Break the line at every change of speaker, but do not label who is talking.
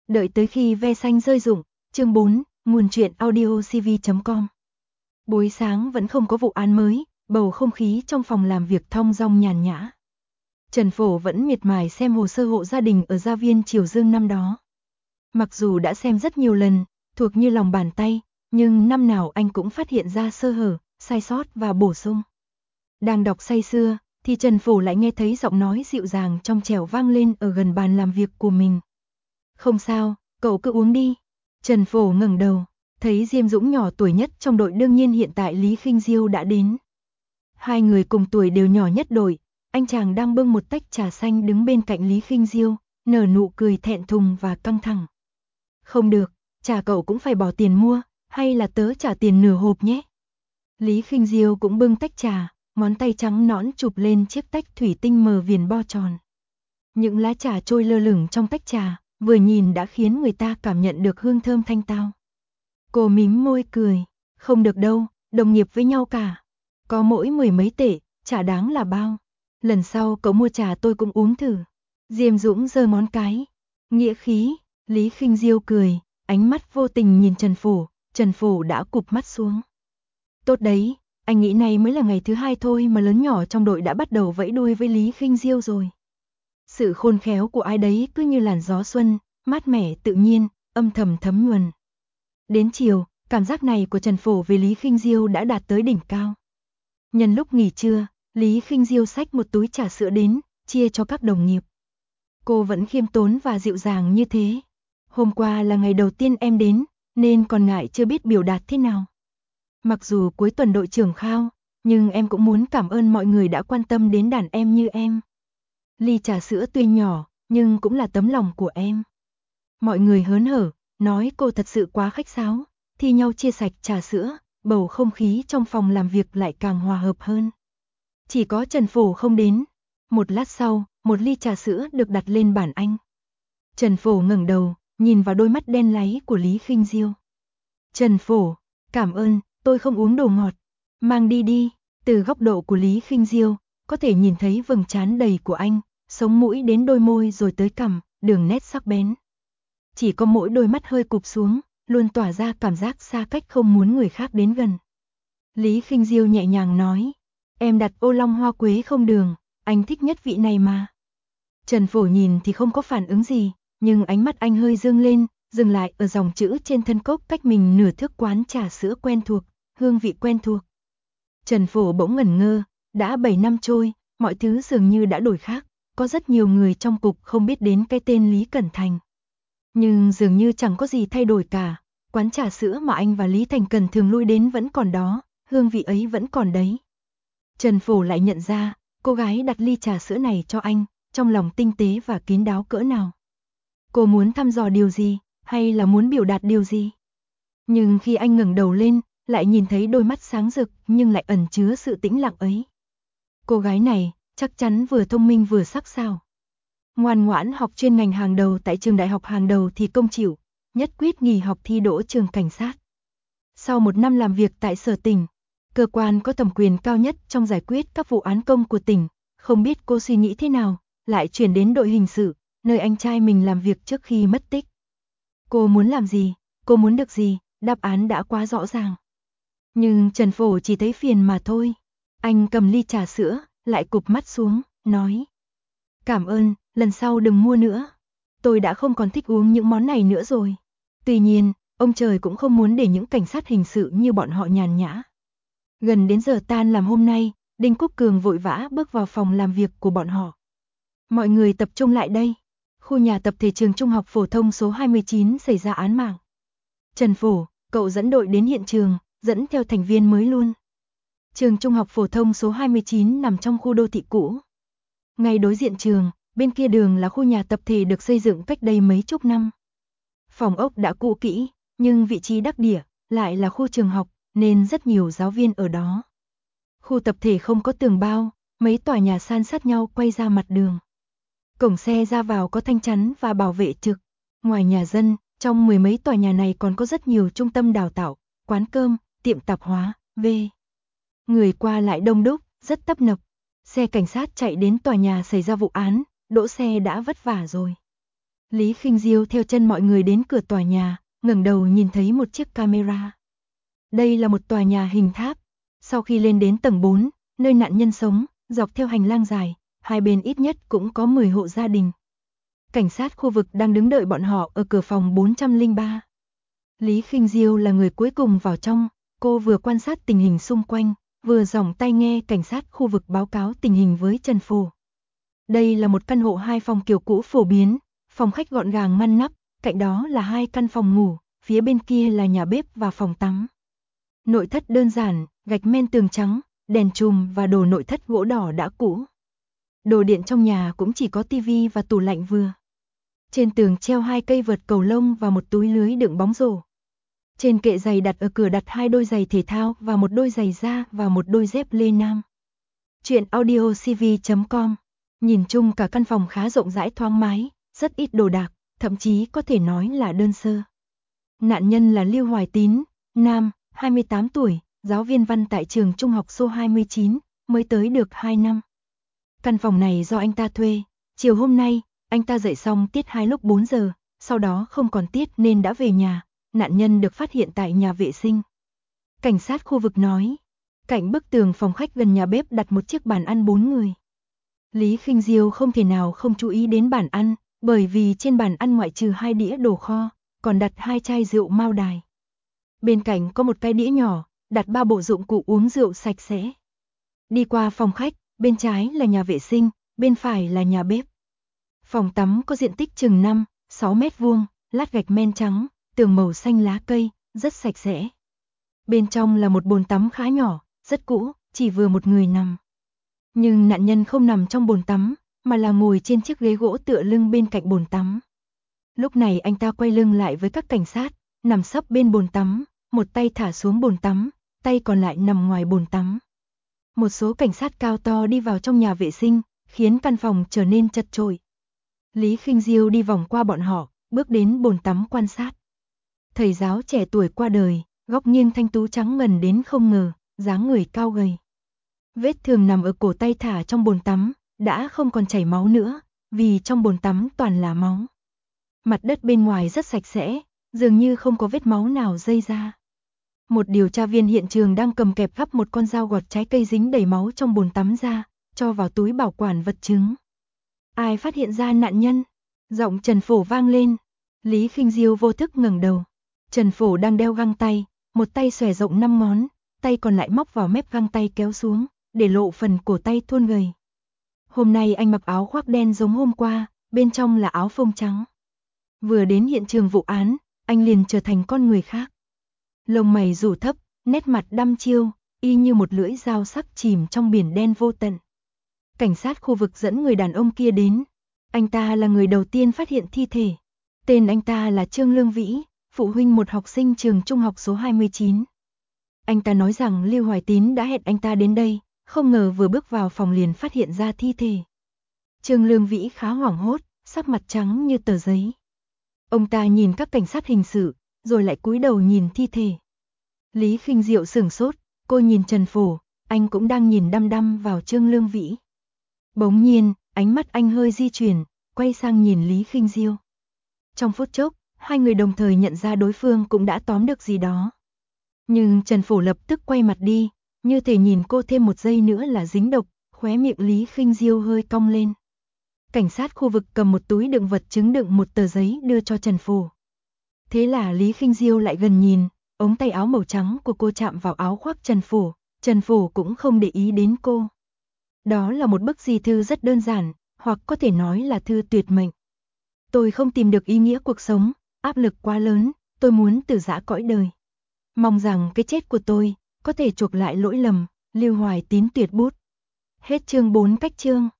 Đợi tới khi ve xanh rơi rụng. Chương 4, nguồn truyện audiocv.com. Buổi sáng vẫn không có vụ án mới, bầu không khí trong phòng làm việc thong dong nhàn nhã. Trần Phổ vẫn miệt mài xem hồ sơ hộ gia đình ở gia viên Triều Dương năm đó. Mặc dù đã xem rất nhiều lần, thuộc như lòng bàn tay, nhưng năm nào anh cũng phát hiện ra sơ hở, sai sót và bổ sung. Đang đọc say sưa, thì Trần Phổ lại nghe thấy giọng nói dịu dàng trong trẻo vang lên ở gần bàn làm việc của mình. Không sao, cậu cứ uống đi. Trần Phổ ngẩng đầu, thấy Diêm Dũng nhỏ tuổi nhất trong đội, đương nhiên hiện tại Lý Khinh Diêu đã đến. Hai người cùng tuổi đều nhỏ nhất đội, anh chàng đang bưng một tách trà xanh đứng bên cạnh Lý Khinh Diêu, nở nụ cười thẹn thùng và căng thẳng. Không được, trà cậu cũng phải bỏ tiền mua, hay là tớ trả tiền nửa hộp nhé. Lý Khinh Diêu cũng bưng tách trà, ngón tay trắng nõn chụp lên chiếc tách thủy tinh mờ viền bo tròn. Những lá trà trôi lơ lửng trong tách trà, vừa nhìn đã khiến người ta cảm nhận được hương thơm thanh tao. Cô mím môi cười, không được đâu, đồng nghiệp với nhau cả. Có mỗi 10 mấy tệ, chả đáng là bao. Lần sau cậu mua trà tôi cũng uống thử. Diêm Dũng giơ ngón cái. Nghĩa khí, Lý Khinh Diêu cười, ánh mắt vô tình nhìn Trần Phổ đã cụp mắt xuống. Tốt đấy, anh nghĩ này mới là ngày thứ hai thôi mà lớn nhỏ trong đội đã bắt đầu vẫy đuôi với Lý Khinh Diêu rồi. Sự khôn khéo của ai đấy cứ như làn gió xuân, mát mẻ tự nhiên, âm thầm thấm nhuần. Đến chiều, cảm giác này của Trần Phổ về Lý Khinh Diêu đã đạt tới đỉnh cao. Nhân lúc nghỉ trưa, Lý Khinh Diêu xách một túi trà sữa đến, chia cho các đồng nghiệp. Cô vẫn khiêm tốn và dịu dàng như thế. Hôm qua là ngày đầu tiên em đến, nên còn ngại chưa biết biểu đạt thế nào. Mặc dù cuối tuần đội trưởng khao, nhưng em cũng muốn cảm ơn mọi người đã quan tâm đến đàn em như em. Ly trà sữa tuy nhỏ, nhưng cũng là tấm lòng của em. Mọi người hớn hở, nói cô thật sự quá khách sáo, thi nhau chia sạch trà sữa, bầu không khí trong phòng làm việc lại càng hòa hợp hơn. Chỉ có Trần Phổ không đến. Một lát sau, một ly trà sữa được đặt lên bàn anh. Trần Phổ ngẩng đầu, nhìn vào đôi mắt đen láy của Lý Khinh Diêu. Trần Phổ, cảm ơn, tôi không uống đồ ngọt. Mang đi đi. Từ góc độ của Lý Khinh Diêu, có thể nhìn thấy vầng trán đầy của anh, sống mũi đến đôi môi rồi tới cằm, đường nét sắc bén. Chỉ có mỗi đôi mắt hơi cụp xuống, luôn tỏa ra cảm giác xa cách không muốn người khác đến gần. Lý Khinh Diêu nhẹ nhàng nói, em đặt ô long hoa quế không đường, anh thích nhất vị này mà. Trần Phổ nhìn thì không có phản ứng gì, nhưng ánh mắt anh hơi dương lên, dừng lại ở dòng chữ trên thân cốc cách mình nửa thước, quán trà sữa quen thuộc, hương vị quen thuộc. Trần Phổ bỗng ngẩn ngơ, đã 7 năm trôi, mọi thứ dường như đã đổi khác, có rất nhiều người trong cục không biết đến cái tên Lý Cẩn Thành. Nhưng dường như chẳng có gì thay đổi cả, quán trà sữa mà anh và Lý Thành Cần thường lui đến vẫn còn đó, hương vị ấy vẫn còn đấy. Trần Phổ lại nhận ra, cô gái đặt ly trà sữa này cho anh, trong lòng tinh tế và kín đáo cỡ nào. Cô muốn thăm dò điều gì, hay là muốn biểu đạt điều gì? Nhưng khi anh ngẩng đầu lên, lại nhìn thấy đôi mắt sáng rực nhưng lại ẩn chứa sự tĩnh lặng ấy. Cô gái này, chắc chắn vừa thông minh vừa sắc sảo. Ngoan ngoãn học chuyên ngành hàng đầu tại trường đại học hàng đầu thì công chịu, nhất quyết nghỉ học thi đỗ trường cảnh sát. Sau 1 năm làm việc tại sở tỉnh, cơ quan có thẩm quyền cao nhất trong giải quyết các vụ án công của tỉnh, không biết cô suy nghĩ thế nào, lại chuyển đến đội hình sự, nơi anh trai mình làm việc trước khi mất tích. Cô muốn làm gì, cô muốn được gì, đáp án đã quá rõ ràng. Nhưng Trần Phổ chỉ thấy phiền mà thôi. Anh cầm ly trà sữa, lại cụp mắt xuống, nói. Cảm ơn, lần sau đừng mua nữa. Tôi đã không còn thích uống những món này nữa rồi. Tuy nhiên, ông trời cũng không muốn để những cảnh sát hình sự như bọn họ nhàn nhã. Gần đến giờ tan làm hôm nay, Đinh Quốc Cường vội vã bước vào phòng làm việc của bọn họ. Mọi người tập trung lại đây. Khu nhà tập thể trường trung học phổ thông số 29 xảy ra án mạng. Trần Phổ, cậu dẫn đội đến hiện trường, dẫn theo thành viên mới luôn. Trường trung học phổ thông số 29 nằm trong khu đô thị cũ. Ngay đối diện trường, bên kia đường là khu nhà tập thể được xây dựng cách đây mấy chục năm. Phòng ốc đã cũ kỹ, nhưng vị trí đắc địa, lại là khu trường học, nên rất nhiều giáo viên ở đó. Khu tập thể không có tường bao, mấy tòa nhà san sát nhau quay ra mặt đường. Cổng xe ra vào có thanh chắn và bảo vệ trực. Ngoài nhà dân, trong 10 mấy tòa nhà này còn có rất nhiều trung tâm đào tạo, quán cơm, tiệm tạp hóa, người qua lại đông đúc, rất tấp nập. Xe cảnh sát chạy đến tòa nhà xảy ra vụ án, đỗ xe đã vất vả rồi. Lý Khinh Diêu theo chân mọi người đến cửa tòa nhà, ngẩng đầu nhìn thấy một chiếc camera. Đây là một tòa nhà hình tháp. Sau khi lên đến tầng 4, nơi nạn nhân sống, dọc theo hành lang dài, hai bên ít nhất cũng có 10 hộ gia đình. Cảnh sát khu vực đang đứng đợi bọn họ ở cửa phòng 403. Lý Khinh Diêu là người cuối cùng vào trong, cô vừa quan sát tình hình xung quanh, vừa giỏng tai nghe cảnh sát khu vực báo cáo tình hình với Trần Phổ. Đây là một căn hộ 2 phòng kiểu cũ phổ biến, phòng khách gọn gàng ngăn nắp, cạnh đó là 2 căn phòng ngủ, phía bên kia là nhà bếp và phòng tắm. Nội thất đơn giản, gạch men tường trắng, đèn chùm và đồ nội thất gỗ đỏ đã cũ. Đồ điện trong nhà cũng chỉ có tivi và tủ lạnh vừa. Trên tường treo 2 cây vợt cầu lông và một túi lưới đựng bóng rổ. Trên kệ giày đặt ở cửa đặt 2 đôi giày thể thao và một đôi giày da và một đôi dép lê nam. Chuyện audiocv.com. Nhìn chung cả căn phòng khá rộng rãi thoáng mái, rất ít đồ đạc, thậm chí có thể nói là đơn sơ. Nạn nhân là Lưu Hoài Tín, nam, 28 tuổi, giáo viên văn tại trường trung học số 29, mới tới được 2 năm. Căn phòng này do anh ta thuê, chiều hôm nay, anh ta dạy xong tiết 2 lúc 4 giờ, sau đó không còn tiết nên đã về nhà, nạn nhân được phát hiện tại nhà vệ sinh. Cảnh sát khu vực nói, cạnh bức tường phòng khách gần nhà bếp đặt một chiếc bàn ăn 4 người. Lý Khinh Diêu không thể nào không chú ý đến bàn ăn, bởi vì trên bàn ăn ngoại trừ 2 đĩa đồ kho, còn đặt 2 chai rượu Mao Đài. Bên cạnh có một cái đĩa nhỏ, đặt 3 bộ dụng cụ uống rượu sạch sẽ. Đi qua phòng khách, bên trái là nhà vệ sinh, bên phải là nhà bếp. Phòng tắm có diện tích chừng 5-6 mét vuông, lát gạch men trắng, tường màu xanh lá cây, rất sạch sẽ. Bên trong là một bồn tắm khá nhỏ, rất cũ, chỉ vừa một người nằm. Nhưng nạn nhân không nằm trong bồn tắm, mà là ngồi trên chiếc ghế gỗ tựa lưng bên cạnh bồn tắm. Lúc này anh ta quay lưng lại với các cảnh sát, nằm sấp bên bồn tắm, một tay thả xuống bồn tắm, tay còn lại nằm ngoài bồn tắm. Một số cảnh sát cao to đi vào trong nhà vệ sinh, khiến căn phòng trở nên chật chội. Lý Khinh Diêu đi vòng qua bọn họ, bước đến bồn tắm quan sát. Thầy giáo trẻ tuổi qua đời, góc nghiêng thanh tú trắng ngần đến không ngờ, dáng người cao gầy. Vết thương nằm ở cổ tay thả trong bồn tắm, đã không còn chảy máu nữa, vì trong bồn tắm toàn là máu. Mặt đất bên ngoài rất sạch sẽ, dường như không có vết máu nào rơi ra. Một điều tra viên hiện trường đang cầm kẹp gắp một con dao gọt trái cây dính đầy máu trong bồn tắm ra, cho vào túi bảo quản vật chứng. Ai phát hiện ra nạn nhân? Giọng Trần Phổ vang lên. Lý Khinh Diêu vô thức ngẩng đầu. Trần Phổ đang đeo găng tay, một tay xòe rộng 5 ngón, tay còn lại móc vào mép găng tay kéo xuống, để lộ phần cổ tay thon gầy. Hôm nay anh mặc áo khoác đen giống hôm qua, bên trong là áo phông trắng. Vừa đến hiện trường vụ án, anh liền trở thành con người khác. Lông mày rủ thấp, nét mặt đăm chiêu, y như một lưỡi dao sắc chìm trong biển đen vô tận. Cảnh sát khu vực dẫn người đàn ông kia đến. Anh ta là người đầu tiên phát hiện thi thể. Tên anh ta là Trương Lương Vĩ, phụ huynh một học sinh trường trung học số 29. Anh ta nói rằng Lưu Hoài Tín đã hẹn anh ta đến đây, không ngờ vừa bước vào phòng liền phát hiện ra thi thể. Trương Lương Vĩ khá hoảng hốt, sắc mặt trắng như tờ giấy. Ông ta nhìn các cảnh sát hình sự, rồi lại cúi đầu nhìn thi thể. Lý Khinh Diệu sửng sốt, cô nhìn Trần Phổ, anh cũng đang nhìn đăm đăm vào Trương Lương Vĩ. Bỗng nhiên, ánh mắt anh hơi di chuyển, quay sang nhìn Lý Khinh Diêu. Trong phút chốc, hai người đồng thời nhận ra đối phương cũng đã tóm được gì đó. Nhưng Trần Phổ lập tức quay mặt đi, như thể nhìn cô thêm một giây nữa là dính độc, khóe miệng Lý Khinh Diêu hơi cong lên. Cảnh sát khu vực cầm một túi đựng vật chứng đựng một tờ giấy đưa cho Trần Phổ. Thế là Lý Khinh Diêu lại gần nhìn, ống tay áo màu trắng của cô chạm vào áo khoác Trần Phổ cũng không để ý đến cô. Đó là một bức di thư rất đơn giản, hoặc có thể nói là thư tuyệt mệnh. Tôi không tìm được ý nghĩa cuộc sống, áp lực quá lớn, tôi muốn từ giã cõi đời. Mong rằng cái chết của tôi có thể chuộc lại lỗi lầm, Lưu Hoài Tín tuyệt bút. Hết chương 4 cách chương.